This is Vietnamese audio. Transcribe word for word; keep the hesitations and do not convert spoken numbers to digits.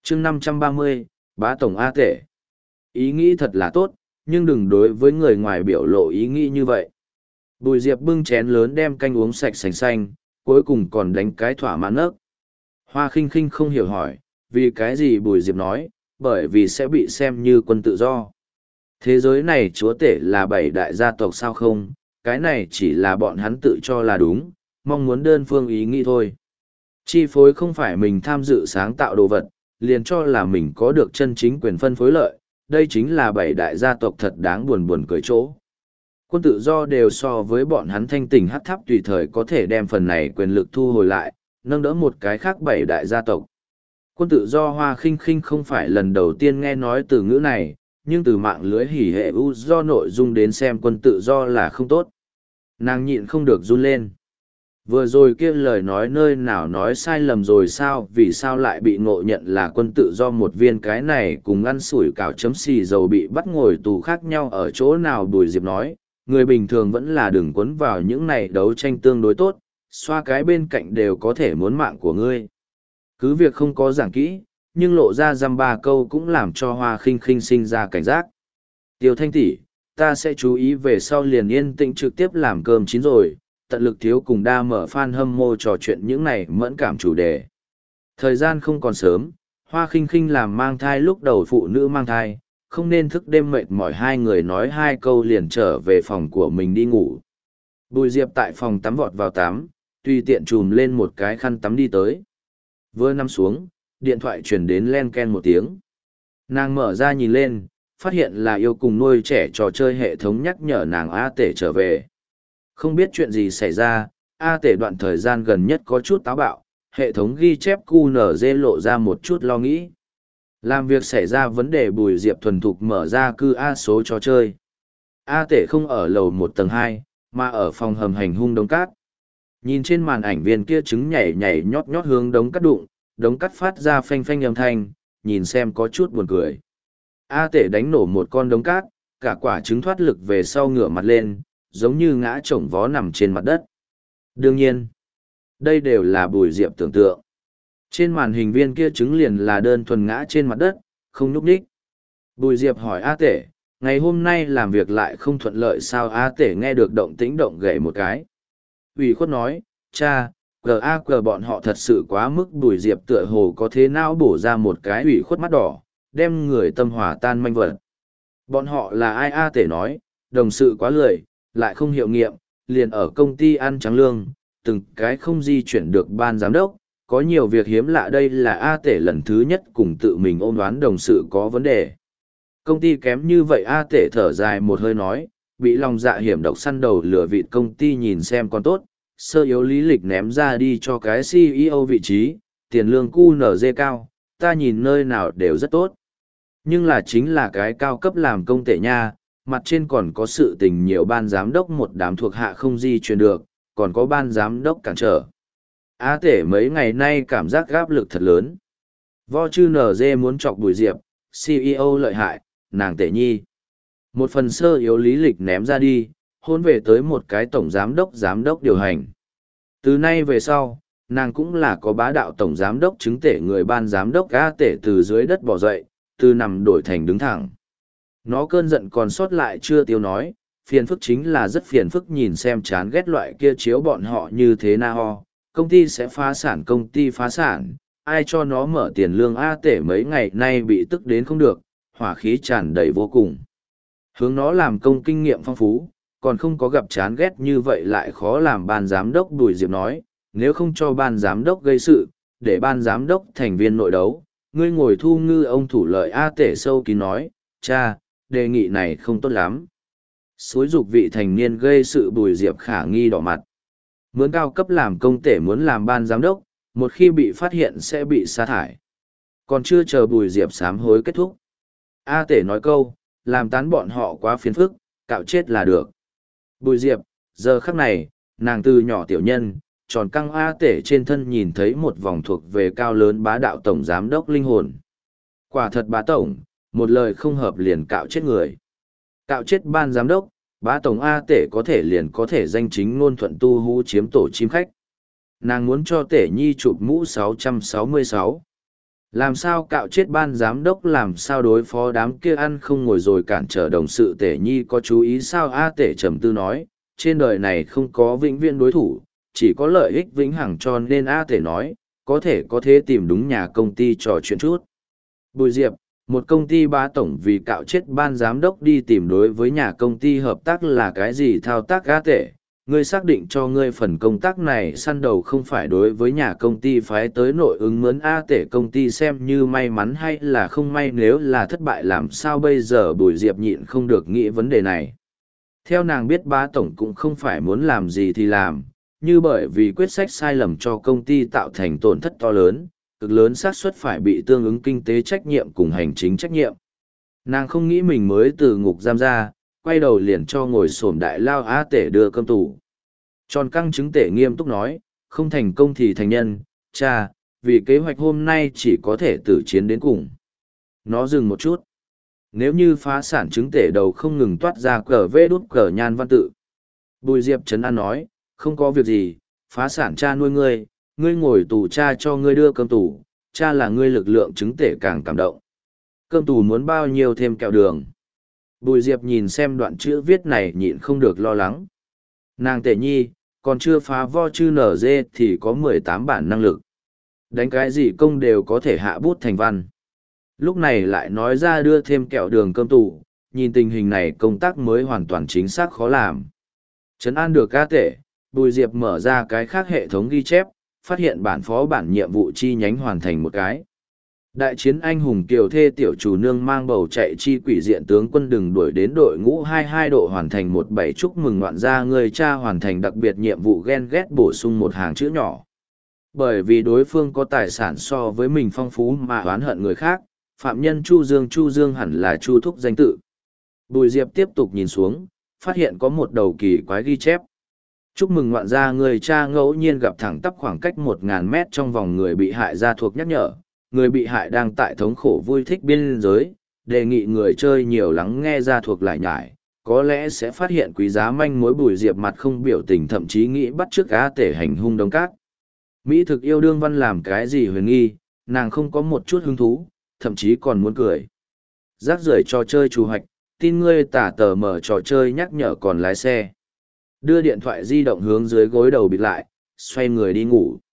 chương năm trăm ba mươi, bá tổng A Tể. Ý nghĩ thật là tốt, nhưng đừng đối với người ngoài biểu lộ ý nghĩ như vậy. Bùi Diệp bưng chén lớn đem canh uống sạch sành xanh, cuối cùng còn đánh cái thỏa mãn nấc. Hoa khinh khinh không hiểu hỏi, vì cái gì Bùi Diệp nói, bởi vì sẽ bị xem như quân tự do. Thế giới này chúa tể là bảy đại gia tộc sao không, cái này chỉ là bọn hắn tự cho là đúng, mong muốn đơn phương ý nghĩ thôi. Chi phối không phải mình tham dự sáng tạo đồ vật, liền cho là mình có được chân chính quyền phân phối lợi, đây chính là bảy đại gia tộc thật đáng buồn buồn cười chỗ. Quân tự do đều so với bọn hắn thanh tỉnh hắc tháp tùy thời có thể đem phần này quyền lực thu hồi lại, nâng đỡ một cái khác bảy đại gia tộc. Quân tự do Hoa khinh khinh không phải lần đầu tiên nghe nói từ ngữ này, nhưng từ mạng lưới hỉ hệ u do nội dung đến xem quân tự do là không tốt. Nàng nhịn không được run lên. Vừa rồi kia lời nói nơi nào nói sai lầm rồi sao, vì sao lại bị ngộ nhận là quân tự do một viên, cái này cùng ăn sủi cảo chấm xì dầu bị bắt ngồi tù khác nhau ở chỗ nào. Bùi Diệp nói, người bình thường vẫn là đừng quấn vào những này đấu tranh tương đối tốt, xoa cái bên cạnh đều có thể muốn mạng của ngươi. Cứ việc không có giảng kỹ, nhưng lộ ra dăm ba câu cũng làm cho Hoa khinh khinh sinh ra cảnh giác. Tiêu Thanh tỷ, ta sẽ chú ý về sau liền yên tĩnh trực tiếp làm cơm chín rồi, tận lực thiếu cùng đa mở fan hâm mộ trò chuyện những này mẫn cảm chủ đề. Thời gian không còn sớm, Hoa khinh khinh làm mang thai lúc đầu phụ nữ mang thai, không nên thức đêm mệt mỏi, hai người nói hai câu liền trở về phòng của mình đi ngủ. Bùi Diệp tại phòng tắm vọt vào tắm, tùy tiện chùm lên một cái khăn tắm đi tới. Vừa nằm xuống, điện thoại truyền đến len ken một tiếng. Nàng mở ra nhìn lên, phát hiện là yêu cùng nuôi trẻ trò chơi hệ thống nhắc nhở nàng A Tể trở về. Không biết chuyện gì xảy ra, A Tể đoạn thời gian gần nhất có chút táo bạo, hệ thống ghi chép Q N Z lộ ra một chút lo nghĩ. Làm việc xảy ra vấn đề, Bùi Diệp thuần thục mở ra cư A số trò chơi. A Tể không ở lầu một tầng hai, mà ở phòng hầm hành hung đống cát. Nhìn trên màn ảnh viên kia trứng nhảy nhảy nhót nhót hướng đống cát đụng, đống cát phát ra phanh phanh âm thanh, nhìn xem có chút buồn cười. A Tể đánh nổ một con đống cát, cả quả trứng thoát lực về sau ngửa mặt lên, giống như ngã chồng vó nằm trên mặt đất. Đương nhiên, đây đều là Bùi Diệp tưởng tượng. Trên màn hình viên kia trứng liền là đơn thuần ngã trên mặt đất, không nhúc nhích. Bùi Diệp hỏi A Tể, ngày hôm nay làm việc lại không thuận lợi sao? A Tể nghe được động tĩnh động gậy một cái. Ủy khuất nói, cha, gờ a gờ bọn họ thật sự quá mức. Bùi Diệp tựa hồ có thế nào bổ ra một cái ủy khuất mắt đỏ, đem người tâm hỏa tan manh vật. Bọn họ là ai? A Tể nói, đồng sự quá lười, lại không hiệu nghiệm, liền ở công ty ăn trắng lương, từng cái không di chuyển được ban giám đốc, có nhiều việc hiếm lạ. Đây là A Tể lần thứ nhất cùng tự mình ôm đoán đồng sự có vấn đề. Công ty kém như vậy? A Tể thở dài một hơi nói, bị lòng dạ hiểm độc săn đầu lừa vịt công ty nhìn xem còn tốt, sơ yếu lý lịch ném ra đi cho cái C E O vị trí, tiền lương Q N Z cao, ta nhìn nơi nào đều rất tốt. Nhưng là chính là cái cao cấp làm công tệ nha, mặt trên còn có sự tình nhiều, ban giám đốc một đám thuộc hạ không di chuyển được, còn có ban giám đốc cản trở. Á Tể mấy ngày nay cảm giác gáp lực thật lớn. Vo chư en giê muốn chọc Bùi Diệp, C E O lợi hại, nàng Tể nhi. Một phần sơ yếu lý lịch ném ra đi, hôn về tới một cái tổng giám đốc giám đốc điều hành. Từ nay về sau, nàng cũng là có bá đạo tổng giám đốc chứng tể người. Ban giám đốc Á Tể từ dưới đất bỏ dậy, từ nằm đổi thành đứng thẳng. Nó cơn giận còn sót lại chưa tiêu nói, phiền phức chính là rất phiền phức, nhìn xem chán ghét loại kia chiếu bọn họ như thế na ho, công ty sẽ phá sản, công ty phá sản, ai cho nó mở tiền lương? A Tể mấy ngày nay bị tức đến không được, hỏa khí tràn đầy vô cùng. Hướng nó làm công kinh nghiệm phong phú, còn không có gặp chán ghét như vậy lại khó làm. Ban giám đốc Bùi Diệp nói, nếu không cho ban giám đốc gây sự, để ban giám đốc thành viên nội đấu, ngươi ngồi thu ngư ông thủ lợi. A Tể sâu kín nói, cha, đề nghị này không tốt lắm. Xúi dục vị thành niên gây sự, Bùi Diệp khả nghi đỏ mặt. Mướn cao cấp làm công tể muốn làm ban giám đốc, một khi bị phát hiện sẽ bị sa thải. Còn chưa chờ Bùi Diệp sám hối kết thúc, A Tể nói câu, làm tán bọn họ quá phiền phức, cạo chết là được. Bùi Diệp, giờ khắc này, nàng từ nhỏ tiểu nhân, tròn căng A Tể trên thân nhìn thấy một vòng thuộc về cao lớn bá đạo tổng giám đốc linh hồn. Quả thật bá tổng, một lời không hợp liền cạo chết người. Cạo chết ban giám đốc, bá tổng A Tể có thể liền có thể danh chính ngôn thuận tu hú chiếm tổ chim khách. Nàng muốn cho Tể nhi chụp mũ sáu trăm sáu mươi sáu. Làm sao cạo chết ban giám đốc, làm sao đối phó đám kia ăn không ngồi rồi cản trở đồng sự Tể Nhi có chú ý sao? A Tể trầm tư nói, trên đời này không có vĩnh viễn đối thủ, chỉ có lợi ích vĩnh hằng, cho nên A Tể nói, có thể có thế tìm đúng nhà công ty trò chuyện chút. Bùi Diệp, một công ty bá tổng vì cạo chết ban giám đốc đi tìm đối với nhà công ty hợp tác là cái gì thao tác? A Tể, ngươi xác định cho ngươi phần công tác này săn đầu không phải đối với nhà công ty phái tới nội ứng mướn? A Tể, công ty xem như may mắn hay là không may, nếu là thất bại làm sao bây giờ? Bùi Diệp nhịn không được nghĩ vấn đề này. Theo nàng biết bá tổng cũng không phải muốn làm gì thì làm, như bởi vì quyết sách sai lầm cho công ty tạo thành tổn thất to lớn, cực lớn xác suất phải bị tương ứng kinh tế trách nhiệm cùng hành chính trách nhiệm. Nàng không nghĩ mình mới từ ngục giam ra, quay đầu liền cho ngồi xổm đại lao. A Tể đưa cơm tủ. Tròn căng chứng Tể nghiêm túc nói, không thành công thì thành nhân, cha, vì kế hoạch hôm nay chỉ có thể tử chiến đến cùng. Nó dừng một chút. Nếu như phá sản, chứng Tể đầu không ngừng toát ra cờ vê đút cờ nhan văn tự. Bùi Diệp trấn an nói, không có việc gì, phá sản cha nuôi ngươi, ngươi ngồi tù cha cho ngươi đưa cơm tù, cha là ngươi lực lượng. Chứng Tể càng cảm động. Cơm tù muốn bao nhiêu thêm kẹo đường? Bùi Diệp nhìn xem đoạn chữ viết này nhịn không được lo lắng. Nàng Tể Nhi, còn chưa phá vo chư nở dê thì có mười tám bản năng lực. Đánh cái gì công đều có thể hạ bút thành văn. Lúc này lại nói ra đưa thêm kẹo đường cơm tù, nhìn tình hình này công tác mới hoàn toàn chính xác khó làm. Trấn an được A Tể, Bùi Diệp mở ra cái khác hệ thống ghi chép, phát hiện bản phó bản nhiệm vụ chi nhánh hoàn thành một cái. Đại chiến anh hùng kiều thê tiểu chủ nương mang bầu chạy chi quỷ diện tướng quân đừng đuổi đến đội ngũ hai mươi hai độ hoàn thành một bảy. Chúc mừng ngoạn gia người cha hoàn thành đặc biệt nhiệm vụ ghen ghét bổ sung một hàng chữ nhỏ. Bởi vì đối phương có tài sản so với mình phong phú mà oán hận người khác, phạm nhân Chu Dương. Chu Dương hẳn là Chu Thúc danh tự. Bùi Diệp tiếp tục nhìn xuống, phát hiện có một đầu kỳ quái ghi chép. Chúc mừng ngoạn gia người cha ngẫu nhiên gặp thẳng tắp khoảng cách một nghìn mét trong vòng người bị hại ra thuộc nhắc nhở. Người bị hại đang tại thống khổ vui thích biên giới, đề nghị người chơi nhiều lắng nghe ra thuộc lại nhải, có lẽ sẽ phát hiện quý giá manh mối. Bùi Diệp mặt không biểu tình, thậm chí nghĩ bắt chước A Tể hành hung đống cát. Mỹ thực yêu đương văn làm cái gì huyền nghi, nàng không có một chút hứng thú, thậm chí còn muốn cười. Rác rưởi trò chơi chủ hoạch, tin ngươi tả tờ mở trò chơi nhắc nhở còn lái xe. Đưa điện thoại di động hướng dưới gối đầu bịt lại, xoay người đi ngủ.